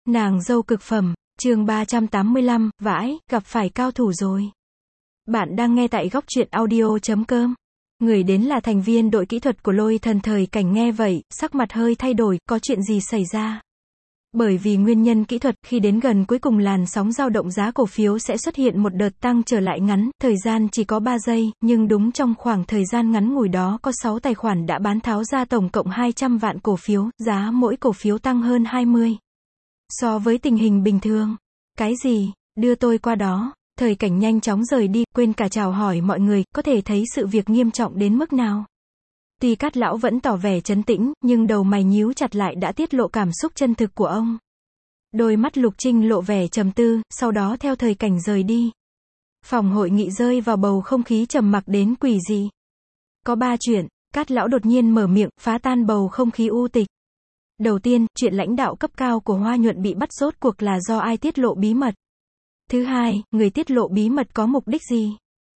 Nàng dâu cực phẩm, chương 385, vãi, gặp phải cao thủ rồi. Bạn đang nghe tại góc truyện audio.com. Người đến là thành viên đội kỹ thuật của Lôi Thần. Thời Cảnh nghe vậy, sắc mặt hơi thay đổi, có chuyện gì xảy ra? Bởi vì nguyên nhân kỹ thuật, khi đến gần cuối cùng làn sóng dao động giá cổ phiếu sẽ xuất hiện một đợt tăng trở lại ngắn, thời gian chỉ có 3 giây, nhưng đúng trong khoảng thời gian ngắn ngủi đó có 6 tài khoản đã bán tháo ra tổng cộng 200 vạn cổ phiếu, giá mỗi cổ phiếu tăng hơn 20. So với tình hình bình thường. Cái gì? Đưa tôi qua đó. Thời Cảnh nhanh chóng rời đi, quên cả chào hỏi mọi người, có thể thấy sự việc nghiêm trọng đến mức nào. Tuy Cát lão vẫn tỏ vẻ trấn tĩnh, nhưng đầu mày nhíu chặt lại đã tiết lộ cảm xúc chân thực của ông. Đôi mắt Lục Trinh lộ vẻ trầm tư, sau đó theo Thời Cảnh rời đi. Phòng hội nghị rơi vào bầu không khí trầm mặc đến quỷ dị. Có 3 chuyện, Cát lão đột nhiên mở miệng, phá tan bầu không khí u tịch. Đầu tiên, chuyện lãnh đạo cấp cao của Hoa Nhuận bị bắt rốt cuộc là do ai tiết lộ bí mật. Thứ hai, người tiết lộ bí mật có mục đích gì?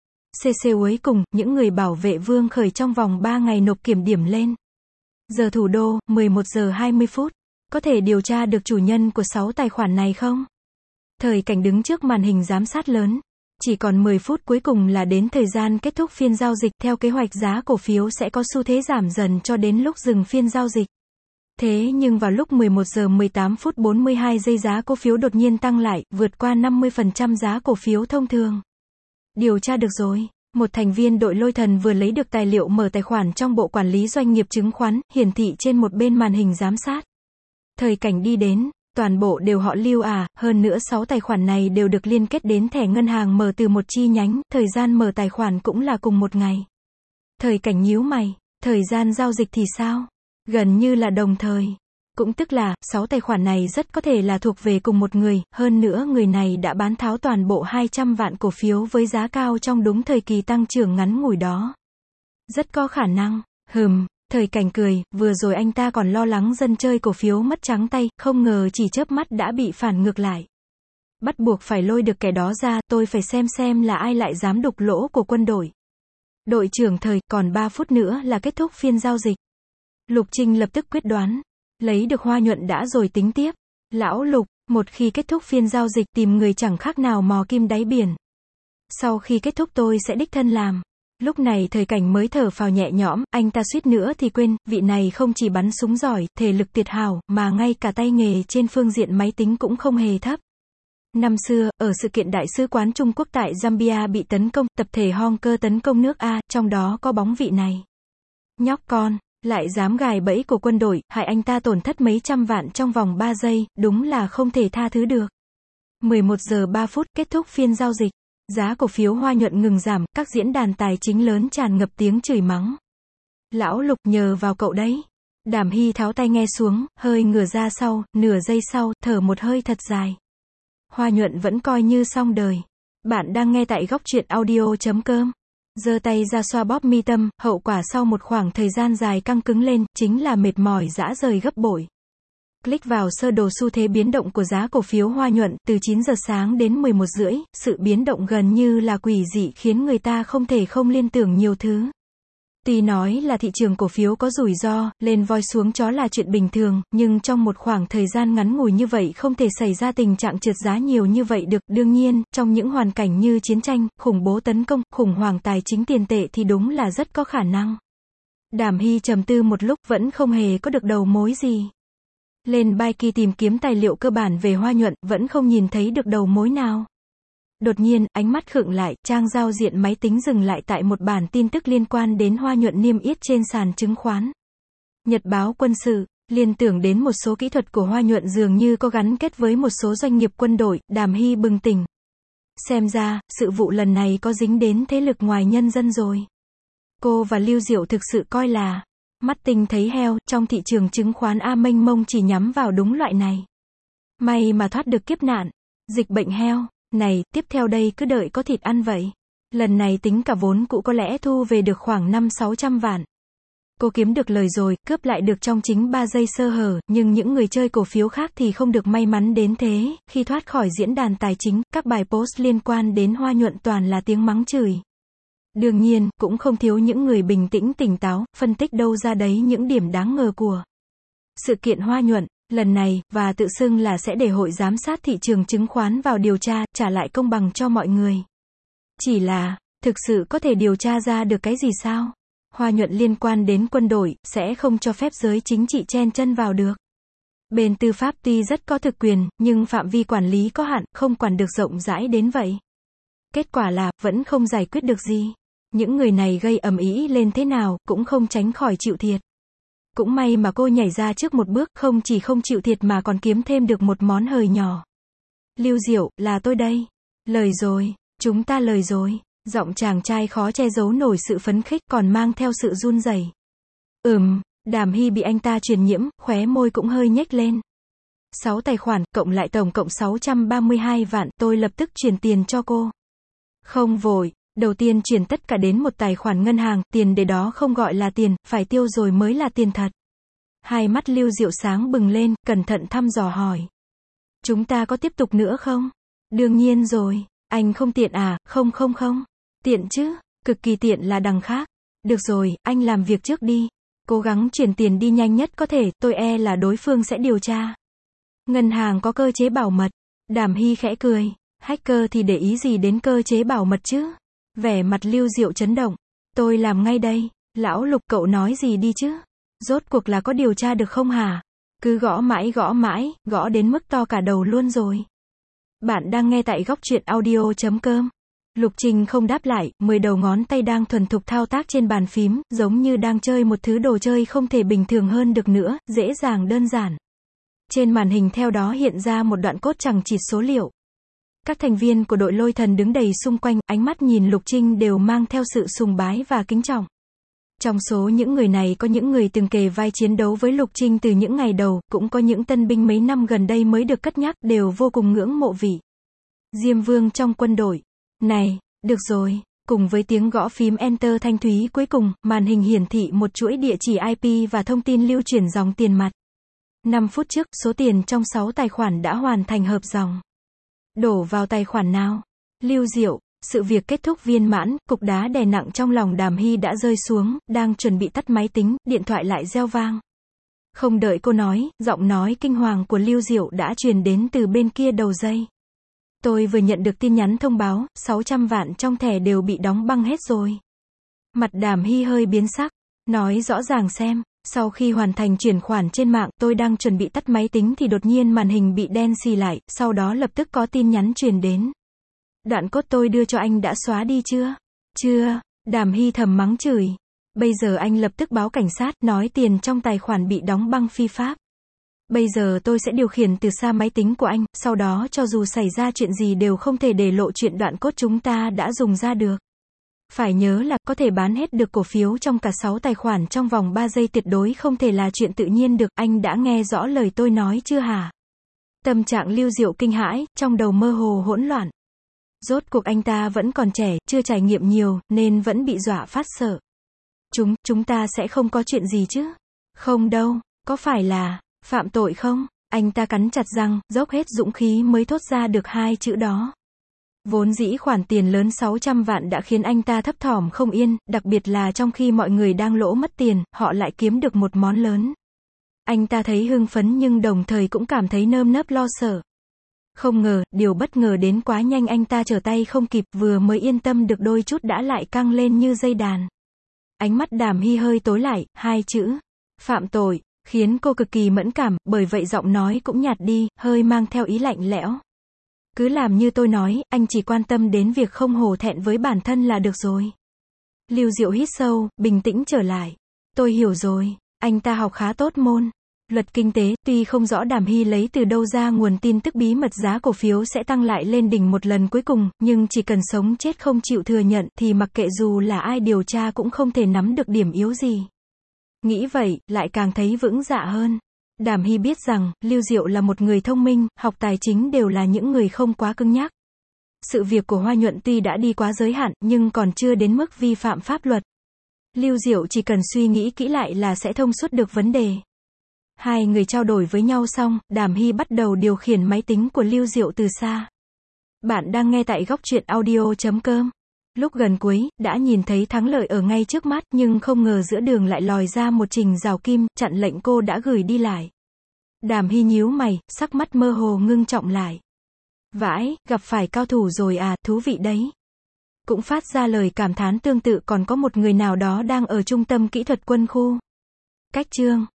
Cuối cùng, những người bảo vệ Vương Khởi trong vòng 3 ngày nộp kiểm điểm lên. Giờ thủ đô, 11 giờ 20 phút. Có thể điều tra được chủ nhân của 6 tài khoản này không? Thời Cảnh đứng trước màn hình giám sát lớn. Chỉ còn 10 phút cuối cùng là đến thời gian kết thúc phiên giao dịch, theo kế hoạch giá cổ phiếu sẽ có xu thế giảm dần cho đến lúc dừng phiên giao dịch. Thế nhưng vào lúc 11 giờ 18 phút 42 giây giá cổ phiếu đột nhiên tăng lại, vượt qua 50% giá cổ phiếu thông thường. Điều tra được rồi. Một thành viên đội Lôi Thần vừa lấy được tài liệu mở tài khoản trong bộ quản lý doanh nghiệp chứng khoán, hiển thị trên một bên màn hình giám sát. Thời Cảnh đi đến, toàn bộ đều họ Lưu à, hơn nữa 6 tài khoản này đều được liên kết đến thẻ ngân hàng mở từ một chi nhánh, thời gian mở tài khoản cũng là cùng một ngày. Thời Cảnh nhíu mày, thời gian giao dịch thì sao? Gần như là đồng thời. Cũng tức là, 6 tài khoản này rất có thể là thuộc về cùng một người, hơn nữa người này đã bán tháo toàn bộ 200 vạn cổ phiếu với giá cao trong đúng thời kỳ tăng trưởng ngắn ngủi đó. Rất có khả năng. Thời Cảnh cười, vừa rồi anh ta còn lo lắng dân chơi cổ phiếu mất trắng tay, không ngờ chỉ chớp mắt đã bị phản ngược lại. Bắt buộc phải lôi được kẻ đó ra, tôi phải xem là ai lại dám đục lỗ của quân đội. Đội trưởng Thời, còn 3 phút nữa là kết thúc phiên giao dịch. Lục Trinh lập tức quyết đoán. Lấy được Hoa Nhuận đã rồi tính tiếp. Lão Lục, một khi kết thúc phiên giao dịch tìm người chẳng khác nào mò kim đáy biển. Sau khi kết thúc tôi sẽ đích thân làm. Lúc này Thời Cảnh mới thở phào nhẹ nhõm, anh ta suýt nữa thì quên, vị này không chỉ bắn súng giỏi, thể lực tuyệt hảo, mà ngay cả tay nghề trên phương diện máy tính cũng không hề thấp. Năm xưa, ở sự kiện Đại sứ quán Trung Quốc tại Zambia bị tấn công, tập thể Hong Cơ tấn công nước A, trong đó có bóng vị này. Nhóc con, lại dám gài bẫy của quân đội, hại anh ta tổn thất mấy trăm vạn trong vòng 3 giây, đúng là không thể tha thứ được. 11 giờ 3 phút, kết thúc phiên giao dịch. Giá cổ phiếu Hoa Nhuận ngừng giảm, các diễn đàn tài chính lớn tràn ngập tiếng chửi mắng. Lão Lục, nhờ vào cậu đấy. Đàm Hy tháo tai nghe xuống, hơi ngửa ra sau, nửa giây sau, thở một hơi thật dài. Hoa Nhuận vẫn coi như xong đời. Bạn đang nghe tại góc truyện audio.com. Giơ tay ra xoa bóp mi tâm, hậu quả sau một khoảng thời gian dài căng cứng lên, chính là mệt mỏi rã rời gấp bội. Click vào sơ đồ xu thế biến động của giá cổ phiếu Hoa Nhuận, từ 9 giờ sáng đến 11 rưỡi, sự biến động gần như là quỷ dị khiến người ta không thể không liên tưởng nhiều thứ. Tuy nói là thị trường cổ phiếu có rủi ro, lên voi xuống chó là chuyện bình thường, nhưng trong một khoảng thời gian ngắn ngủi như vậy không thể xảy ra tình trạng trượt giá nhiều như vậy được. Đương nhiên, trong những hoàn cảnh như chiến tranh, khủng bố tấn công, khủng hoảng tài chính tiền tệ thì đúng là rất có khả năng. Đàm Hy trầm tư một lúc vẫn không hề có được đầu mối gì. Lên Baiki tìm kiếm tài liệu cơ bản về Hoa Nhuận, vẫn không nhìn thấy được đầu mối nào. Đột nhiên, ánh mắt khựng lại, trang giao diện máy tính dừng lại tại một bản tin tức liên quan đến Hoa Nhuận niêm yết trên sàn chứng khoán. Nhật báo quân sự, liên tưởng đến một số kỹ thuật của Hoa Nhuận dường như có gắn kết với một số doanh nghiệp quân đội, Đàm Hy bừng tỉnh. Xem ra, sự vụ lần này có dính đến thế lực ngoài nhân dân rồi. Cô và Lưu Diệu thực sự coi là mắt tinh thấy heo, trong thị trường chứng khoán mênh mông chỉ nhắm vào đúng loại này. May mà thoát được kiếp nạn, dịch bệnh heo. Này, tiếp theo đây cứ đợi có thịt ăn vậy. Lần này tính cả vốn cũ có lẽ thu về được khoảng 500-600 vạn. Cô kiếm được lời rồi, cướp lại được trong chính 3 giây sơ hở, nhưng những người chơi cổ phiếu khác thì không được may mắn đến thế. Khi thoát khỏi diễn đàn tài chính, các bài post liên quan đến Hoa Nhuận toàn là tiếng mắng chửi. Đương nhiên, cũng không thiếu những người bình tĩnh tỉnh táo, phân tích đâu ra đấy những điểm đáng ngờ của sự kiện Hoa Nhuận. lần này, và tự xưng là sẽ để Hội Giám sát Thị trường Chứng khoán vào điều tra, trả lại công bằng cho mọi người. Chỉ là, thực sự có thể điều tra ra được cái gì sao? Hoa nhuận liên quan đến quân đội, sẽ không cho phép giới chính trị chen chân vào được. Bên tư pháp tuy rất có thực quyền, nhưng phạm vi quản lý có hạn, không quản được rộng rãi đến vậy. Kết quả là, vẫn không giải quyết được gì. Những người này gây ầm ĩ lên thế nào, cũng không tránh khỏi chịu thiệt. Cũng may mà cô nhảy ra trước một bước, không chỉ không chịu thiệt mà còn kiếm thêm được một món hời nhỏ. Lưu Diệu, là tôi đây. Lời rồi, chúng ta lời rồi. Giọng chàng trai khó che giấu nổi sự phấn khích, còn mang theo sự run rẩy. Đàm Hy bị anh ta truyền nhiễm, khóe môi cũng hơi nhếch lên. 6 tài khoản, cộng lại tổng cộng 632 vạn, tôi lập tức chuyển tiền cho cô. Không vội, đầu tiên chuyển tất cả đến một tài khoản ngân hàng, tiền để đó không gọi là tiền, phải tiêu rồi mới là tiền thật. Hai mắt Lưu Diệu sáng bừng lên, cẩn thận thăm dò hỏi. Chúng ta có tiếp tục nữa không? Đương nhiên rồi, anh không tiện à? Không. Tiện chứ, cực kỳ tiện là đằng khác. Được rồi, anh làm việc trước đi. Cố gắng chuyển tiền đi nhanh nhất có thể, tôi e là đối phương sẽ điều tra. Ngân hàng có cơ chế bảo mật. Đàm Hy khẽ cười. Hacker thì để ý gì đến cơ chế bảo mật chứ? Vẻ mặt Lưu Diệu chấn động. Tôi làm ngay đây. Lão Lục, cậu nói gì đi chứ? Rốt cuộc là có điều tra được không hả? Cứ gõ mãi, gõ đến mức to cả đầu luôn rồi. Bạn đang nghe tại góc truyện audio.com. Lục Trình không đáp lại, 10 đầu ngón tay đang thuần thục thao tác trên bàn phím, giống như đang chơi một thứ đồ chơi không thể bình thường hơn được nữa, dễ dàng đơn giản. Trên màn hình theo đó hiện ra một đoạn code chằng chịt số liệu. Các thành viên của đội Lôi Thần đứng đầy xung quanh, ánh mắt nhìn Lục Trinh đều mang theo sự sùng bái và kính trọng. Trong số những người này có những người từng kề vai chiến đấu với Lục Trinh từ những ngày đầu, cũng có những tân binh mấy năm gần đây mới được cất nhắc, đều vô cùng ngưỡng mộ vị Diêm Vương trong quân đội. Này, được rồi, cùng với tiếng gõ phím Enter thanh thúy cuối cùng, màn hình hiển thị một chuỗi địa chỉ IP và thông tin lưu chuyển dòng tiền mặt. 5 phút trước, số tiền trong 6 tài khoản đã hoàn thành hợp dòng. Đổ vào tài khoản nào? Lưu Diệu. Sự việc kết thúc viên mãn, cục đá đè nặng trong lòng Đàm Hy đã rơi xuống, đang chuẩn bị tắt máy tính, điện thoại lại reo vang. Không đợi cô nói, giọng nói kinh hoàng của Lưu Diệu đã truyền đến từ bên kia đầu dây. Tôi vừa nhận được tin nhắn thông báo, 600 vạn trong thẻ đều bị đóng băng hết rồi. Mặt Đàm Hy hơi biến sắc. Nói rõ ràng xem. Sau khi hoàn thành chuyển khoản trên mạng, tôi đang chuẩn bị tắt máy tính thì đột nhiên màn hình bị đen xì lại, sau đó lập tức có tin nhắn truyền đến. Đoạn code tôi đưa cho anh đã xóa đi chưa? Chưa. Đàm Hy thầm mắng chửi. Bây giờ anh lập tức báo cảnh sát, nói tiền trong tài khoản bị đóng băng phi pháp. Bây giờ tôi sẽ điều khiển từ xa máy tính của anh, sau đó cho dù xảy ra chuyện gì đều không thể để lộ chuyện đoạn code chúng ta đã dùng ra được. Phải nhớ là, có thể bán hết được cổ phiếu trong cả 6 tài khoản trong vòng 3 giây tuyệt đối không thể là chuyện tự nhiên được, anh đã nghe rõ lời tôi nói chưa hả? Tâm trạng Lưu Diệu kinh hãi, trong đầu mơ hồ hỗn loạn. Rốt cuộc anh ta vẫn còn trẻ, chưa trải nghiệm nhiều, nên vẫn bị dọa phát sợ. Chúng ta sẽ không có chuyện gì chứ? Không đâu, có phải là phạm tội không? Anh ta cắn chặt răng, dốc hết dũng khí mới thốt ra được 2 chữ đó. Vốn dĩ khoản tiền lớn 600 vạn đã khiến anh ta thấp thỏm không yên, đặc biệt là trong khi mọi người đang lỗ mất tiền, họ lại kiếm được một món lớn. Anh ta thấy hưng phấn nhưng đồng thời cũng cảm thấy nơm nớp lo sợ. Không ngờ, điều bất ngờ đến quá nhanh, anh ta trở tay không kịp, vừa mới yên tâm được đôi chút đã lại căng lên như dây đàn. Ánh mắt Đàm Hy hơi tối lại, 2 chữ phạm tội khiến cô cực kỳ mẫn cảm, bởi vậy giọng nói cũng nhạt đi, hơi mang theo ý lạnh lẽo. Cứ làm như tôi nói, anh chỉ quan tâm đến việc không hổ thẹn với bản thân là được rồi. Lưu Diệu hít sâu, bình tĩnh trở lại. Tôi hiểu rồi, anh ta học khá tốt môn luật kinh tế, tuy không rõ Đàm Hy lấy từ đâu ra nguồn tin tức bí mật giá cổ phiếu sẽ tăng lại lên đỉnh một lần cuối cùng, nhưng chỉ cần sống chết không chịu thừa nhận thì mặc kệ dù là ai điều tra cũng không thể nắm được điểm yếu gì. Nghĩ vậy, lại càng thấy vững dạ hơn. Đàm Hy biết rằng, Lưu Diệu là một người thông minh, học tài chính đều là những người không quá cứng nhắc. Sự việc của Hoa Nhuận tuy đã đi quá giới hạn, nhưng còn chưa đến mức vi phạm pháp luật. Lưu Diệu chỉ cần suy nghĩ kỹ lại là sẽ thông suốt được vấn đề. Hai người trao đổi với nhau xong, Đàm Hy bắt đầu điều khiển máy tính của Lưu Diệu từ xa. Bạn đang nghe tại góc truyện audio.com. Lúc gần cuối, đã nhìn thấy thắng lợi ở ngay trước mắt, nhưng không ngờ giữa đường lại lòi ra một trình rào kim, chặn lệnh cô đã gửi đi lại. Đàm Hy nhíu mày, sắc mắt mơ hồ ngưng trọng lại. Vãi, gặp phải cao thủ rồi à, thú vị đấy. Cũng phát ra lời cảm thán tương tự còn có một người nào đó đang ở trung tâm kỹ thuật quân khu. Cách chương